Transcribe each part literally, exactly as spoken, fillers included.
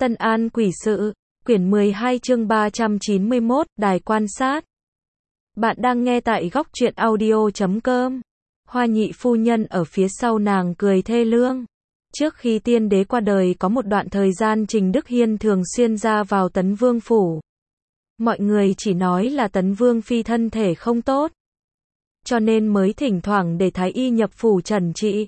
Tân An Quỷ Sự, quyển mười hai chương ba trăm chín mươi mốt, Đài Quan Sát. Bạn đang nghe tại góc truyện audio chấm com. Hoa nhị phu nhân ở phía sau nàng cười thê lương. Trước khi tiên đế qua đời có một đoạn thời gian Trình Đức Hiên thường xuyên ra vào Tấn Vương phủ. Mọi người chỉ nói là Tấn Vương phi thân thể không tốt, cho nên mới thỉnh thoảng để thái y nhập phủ trần trị.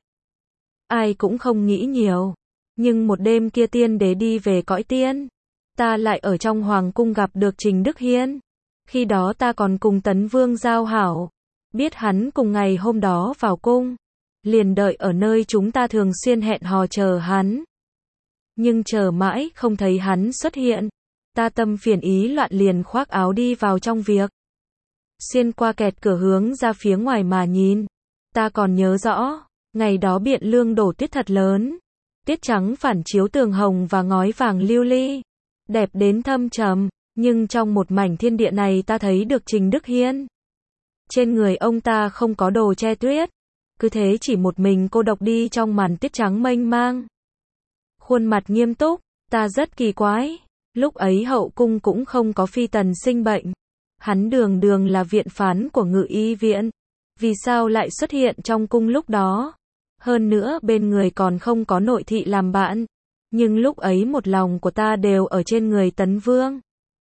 Ai cũng không nghĩ nhiều. Nhưng một đêm kia tiên đế đi về cõi tiên, ta lại ở trong hoàng cung gặp được Trình Đức Hiên. Khi đó ta còn cùng Tấn Vương giao hảo, biết hắn cùng ngày hôm đó vào cung, liền đợi ở nơi chúng ta thường xuyên hẹn hò chờ hắn. Nhưng chờ mãi không thấy hắn xuất hiện, ta tâm phiền ý loạn liền khoác áo đi vào trong việc. Xuyên qua kẹt cửa hướng ra phía ngoài mà nhìn, ta còn nhớ rõ, ngày đó Biện Lương đổ tuyết thật lớn. Tuyết trắng phản chiếu tường hồng và ngói vàng lưu ly, đẹp đến thâm trầm, nhưng trong một mảnh thiên địa này ta thấy được Trình Đức Hiên. Trên người ông ta không có đồ che tuyết, cứ thế chỉ một mình cô độc đi trong màn tuyết trắng mênh mang. Khuôn mặt nghiêm túc, ta rất kỳ quái, lúc ấy hậu cung cũng không có phi tần sinh bệnh. Hắn đường đường là viện phán của Ngự Y viện, vì sao lại xuất hiện trong cung lúc đó? Hơn nữa bên người còn không có nội thị làm bạn. Nhưng lúc ấy một lòng của ta đều ở trên người Tấn Vương.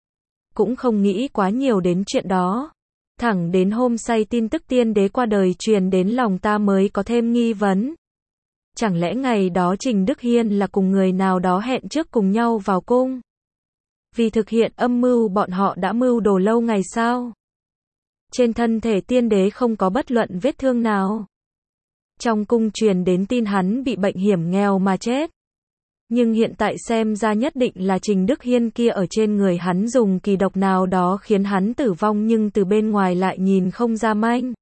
Cũng không nghĩ quá nhiều đến chuyện đó. Thẳng đến hôm say tin tức tiên đế qua đời truyền đến lòng ta mới có thêm nghi vấn. Chẳng lẽ ngày đó Trình Đức Hiên là cùng người nào đó hẹn trước cùng nhau vào cung? Vì thực hiện âm mưu bọn họ đã mưu đồ lâu ngày sao? Trên thân thể tiên đế không có bất luận vết thương nào. Trong cung truyền đến tin hắn bị bệnh hiểm nghèo mà chết. Nhưng hiện tại xem ra nhất định là Trình Đức Hiên kia ở trên người hắn dùng kỳ độc nào đó khiến hắn tử vong, nhưng từ bên ngoài lại nhìn không ra manh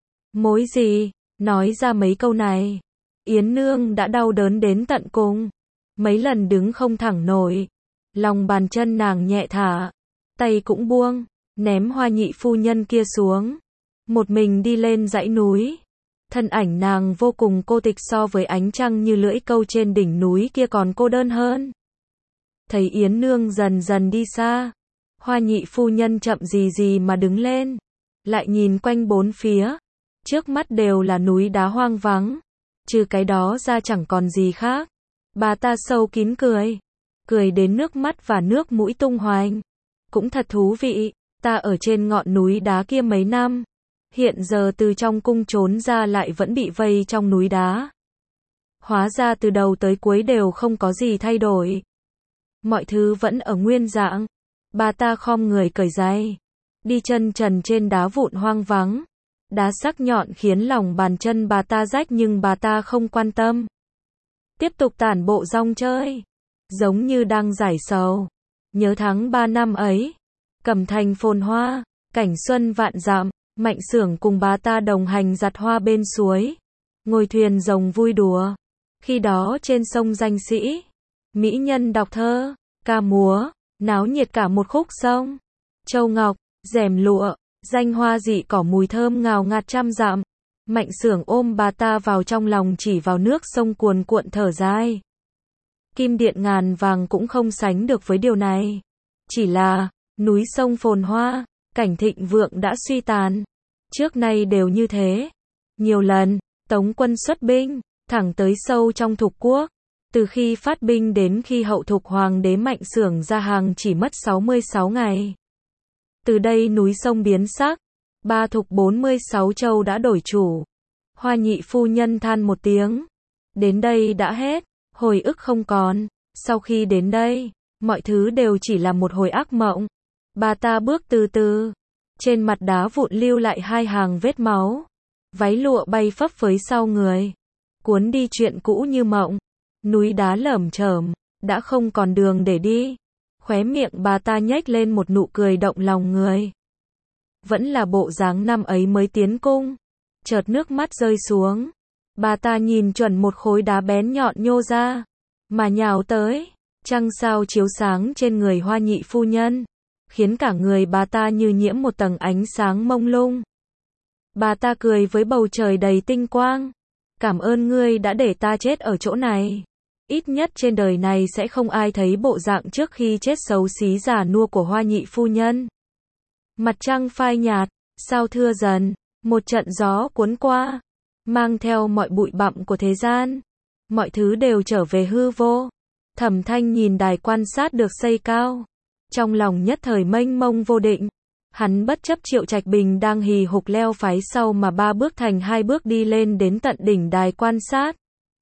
mối gì. Nói ra mấy câu này, Yến Nương đã đau đớn đến tận cùng. Mấy lần đứng không thẳng nổi. Lòng bàn chân nàng nhẹ thả, tay cũng buông, ném Hoa nhị phu nhân kia xuống. Một mình đi lên dãy núi. Thân ảnh nàng vô cùng cô tịch, so với ánh trăng như lưỡi câu trên đỉnh núi kia còn cô đơn hơn. Thấy Yến Nương dần dần đi xa, Hoa nhị phu nhân chậm gì gì mà đứng lên, lại nhìn quanh bốn phía. Trước mắt đều là núi đá hoang vắng, trừ cái đó ra chẳng còn gì khác. Bà ta sâu kín cười, cười đến nước mắt và nước mũi tung hoành. Cũng thật thú vị, ta ở trên ngọn núi đá kia mấy năm. Hiện giờ từ trong cung trốn ra lại vẫn bị vây trong núi đá. Hóa ra từ đầu tới cuối đều không có gì thay đổi. Mọi thứ vẫn ở nguyên dạng. Bà ta khom người cởi giày, đi chân trần trên đá vụn hoang vắng. Đá sắc nhọn khiến lòng bàn chân bà ta rách nhưng bà ta không quan tâm. Tiếp tục tản bộ rong chơi, giống như đang giải sầu. Nhớ tháng ba năm ấy, Cẩm Thành phồn hoa, cảnh xuân vạn dặm. Mạnh Xưởng cùng bà ta đồng hành giặt hoa bên suối, ngồi thuyền rồng vui đùa. Khi đó trên sông Danh Sĩ, mỹ nhân đọc thơ, ca múa, náo nhiệt cả một khúc sông. Châu ngọc, rèm lụa, danh hoa dị cỏ mùi thơm ngào ngạt trăm dặm. Mạnh Xưởng ôm bà ta vào trong lòng chỉ vào nước sông cuồn cuộn thở dài. Kim điện ngàn vàng cũng không sánh được với điều này. Chỉ là, núi sông phồn hoa, cảnh thịnh vượng đã suy tàn. Trước nay đều như thế. Nhiều lần, Tống quân xuất binh, thẳng tới sâu trong thục quốc. Từ khi phát binh đến khi hậu thục hoàng đế Mạnh Xưởng ra hàng chỉ mất sáu mươi sáu ngày. Từ đây núi sông biến sắc. Ba thục bốn mươi sáu châu đã đổi chủ. Hoa nhị phu nhân than một tiếng. Đến đây đã hết, hồi ức không còn. Sau khi đến đây, mọi thứ đều chỉ là một hồi ác mộng. Bà ta bước từ từ. Trên mặt đá vụn lưu lại hai hàng vết máu. Váy lụa bay phấp phới sau người, cuốn đi chuyện cũ như mộng. Núi đá lởm chởm, đã không còn đường để đi. Khóe miệng bà ta nhếch lên một nụ cười động lòng người. Vẫn là bộ dáng năm ấy mới tiến cung. Chợt nước mắt rơi xuống. Bà ta nhìn chuẩn một khối đá bén nhọn nhô ra, mà nhào tới. Trăng sao chiếu sáng trên người Hoa nhị phu nhân, khiến cả người bà ta như nhiễm một tầng ánh sáng mông lung. Bà ta cười với bầu trời đầy tinh quang. Cảm ơn ngươi đã để ta chết ở chỗ này. Ít nhất trên đời này sẽ không ai thấy bộ dạng trước khi chết xấu xí già nua của Hoa nhị phu nhân. Mặt trăng phai nhạt, sao thưa dần, một trận gió cuốn qua, mang theo mọi bụi bặm của thế gian. Mọi thứ đều trở về hư vô. Thẩm Thanh nhìn đài quan sát được xây cao. Trong lòng nhất thời mênh mông vô định. Hắn bất chấp Triệu Trạch Bình đang hì hục leo phái sau mà ba bước thành hai bước đi lên đến tận đỉnh đài quan sát.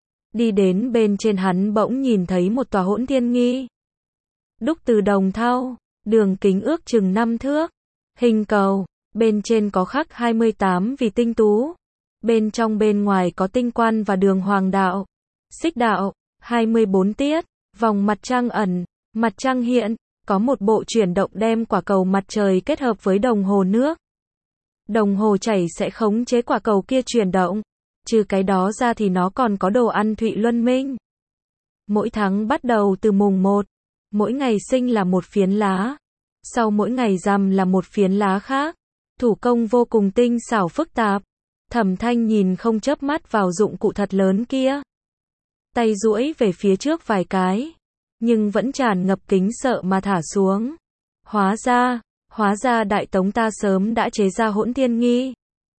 Đi đến bên trên hắn bỗng nhìn thấy một tòa hỗn thiên nghi. Đúc từ đồng thau, đường kính ước chừng năm thước. Hình cầu, bên trên có khắc hai mươi tám vì tinh tú. Bên trong bên ngoài có tinh quan và đường hoàng đạo. Xích đạo, hai mươi bốn tiết, vòng mặt trăng ẩn, mặt trăng hiện, có một bộ chuyển động đem quả cầu mặt trời kết hợp với đồng hồ nước. Đồng hồ chảy sẽ khống chế quả cầu kia chuyển động. Trừ cái đó ra thì nó còn có đồ ăn Thụy Luân Minh. Mỗi tháng bắt đầu từ mùng một, mỗi ngày sinh là một phiến lá. Sau mỗi ngày rằm là một phiến lá khác. Thủ công vô cùng tinh xảo phức tạp. Thẩm Thanh nhìn không chớp mắt vào dụng cụ thật lớn kia. Tay duỗi về phía trước vài cái, nhưng vẫn tràn ngập kính sợ mà thả xuống. Hóa ra, hóa ra Đại Tống ta sớm đã chế ra hỗn thiên nghi.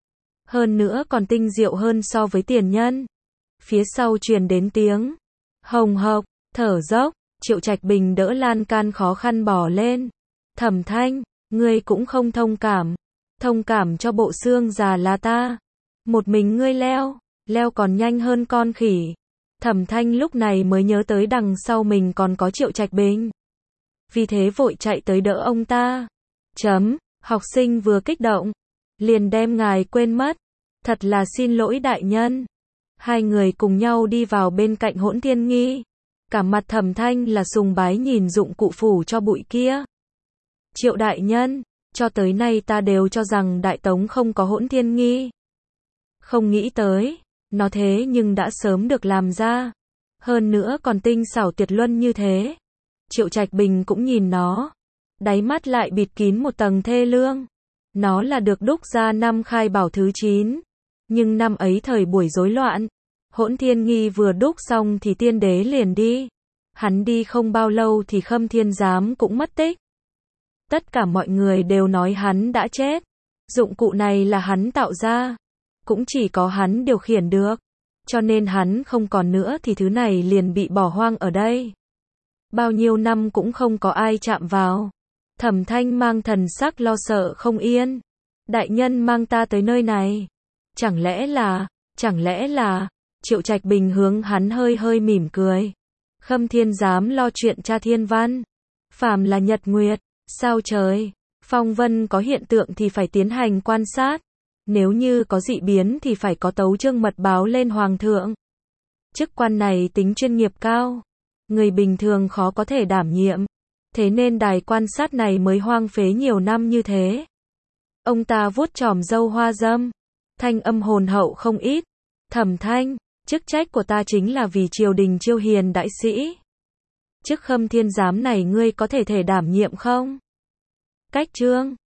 Hơn nữa còn tinh diệu hơn so với tiền nhân. Phía sau truyền đến tiếng hồng hộc, thở dốc, Triệu Trạch Bình đỡ lan can khó khăn bò lên. Thẩm Thanh, ngươi cũng không thông cảm. Thông cảm cho bộ xương già là ta. Một mình ngươi leo, leo còn nhanh hơn con khỉ. Thẩm Thanh lúc này mới nhớ tới đằng sau mình còn có Triệu Trạch Bình. Vì thế vội chạy tới đỡ ông ta. Chấm, học sinh vừa kích động, liền đem ngài quên mất. Thật là xin lỗi đại nhân. Hai người cùng nhau đi vào bên cạnh hỗn thiên nghi. Cả mặt Thẩm Thanh là sùng bái nhìn dụng cụ phủ cho bụi kia. Triệu đại nhân, cho tới nay ta đều cho rằng Đại Tống không có hỗn thiên nghi. Không nghĩ tới, nó thế nhưng đã sớm được làm ra. Hơn nữa còn tinh xảo tuyệt luân như thế. Triệu Trạch Bình cũng nhìn nó. Đáy mắt lại bịt kín một tầng thê lương. Nó là được đúc ra năm Khai Bảo thứ chín. Nhưng năm ấy thời buổi rối loạn. Hỗn thiên nghi vừa đúc xong thì tiên đế liền đi. Hắn đi không bao lâu thì Khâm Thiên Giám cũng mất tích. Tất cả mọi người đều nói hắn đã chết. Dụng cụ này là hắn tạo ra. Cũng chỉ có hắn điều khiển được. Cho nên hắn không còn nữa thì thứ này liền bị bỏ hoang ở đây. Bao nhiêu năm cũng không có ai chạm vào. Thẩm Thanh mang thần sắc lo sợ không yên. Đại nhân mang ta tới nơi này. Chẳng lẽ là, chẳng lẽ là, Triệu Trạch Bình hướng hắn hơi hơi mỉm cười. Khâm Thiên Giám lo chuyện tra thiên văn. Phàm là nhật nguyệt, sao trời, phong vân có hiện tượng thì phải tiến hành quan sát. Nếu như có dị biến thì phải có tấu chương mật báo lên hoàng thượng. Chức quan này tính chuyên nghiệp cao. Người bình thường khó có thể đảm nhiệm. Thế nên đài quan sát này mới hoang phế nhiều năm như thế. Ông ta vuốt chòm râu hoa dâm. Thanh âm hồn hậu không ít. Thẩm Thanh, chức trách của ta chính là vì triều đình chiêu hiền đại sĩ. Chức Khâm Thiên Giám này ngươi có thể thể đảm nhiệm không? Cách chương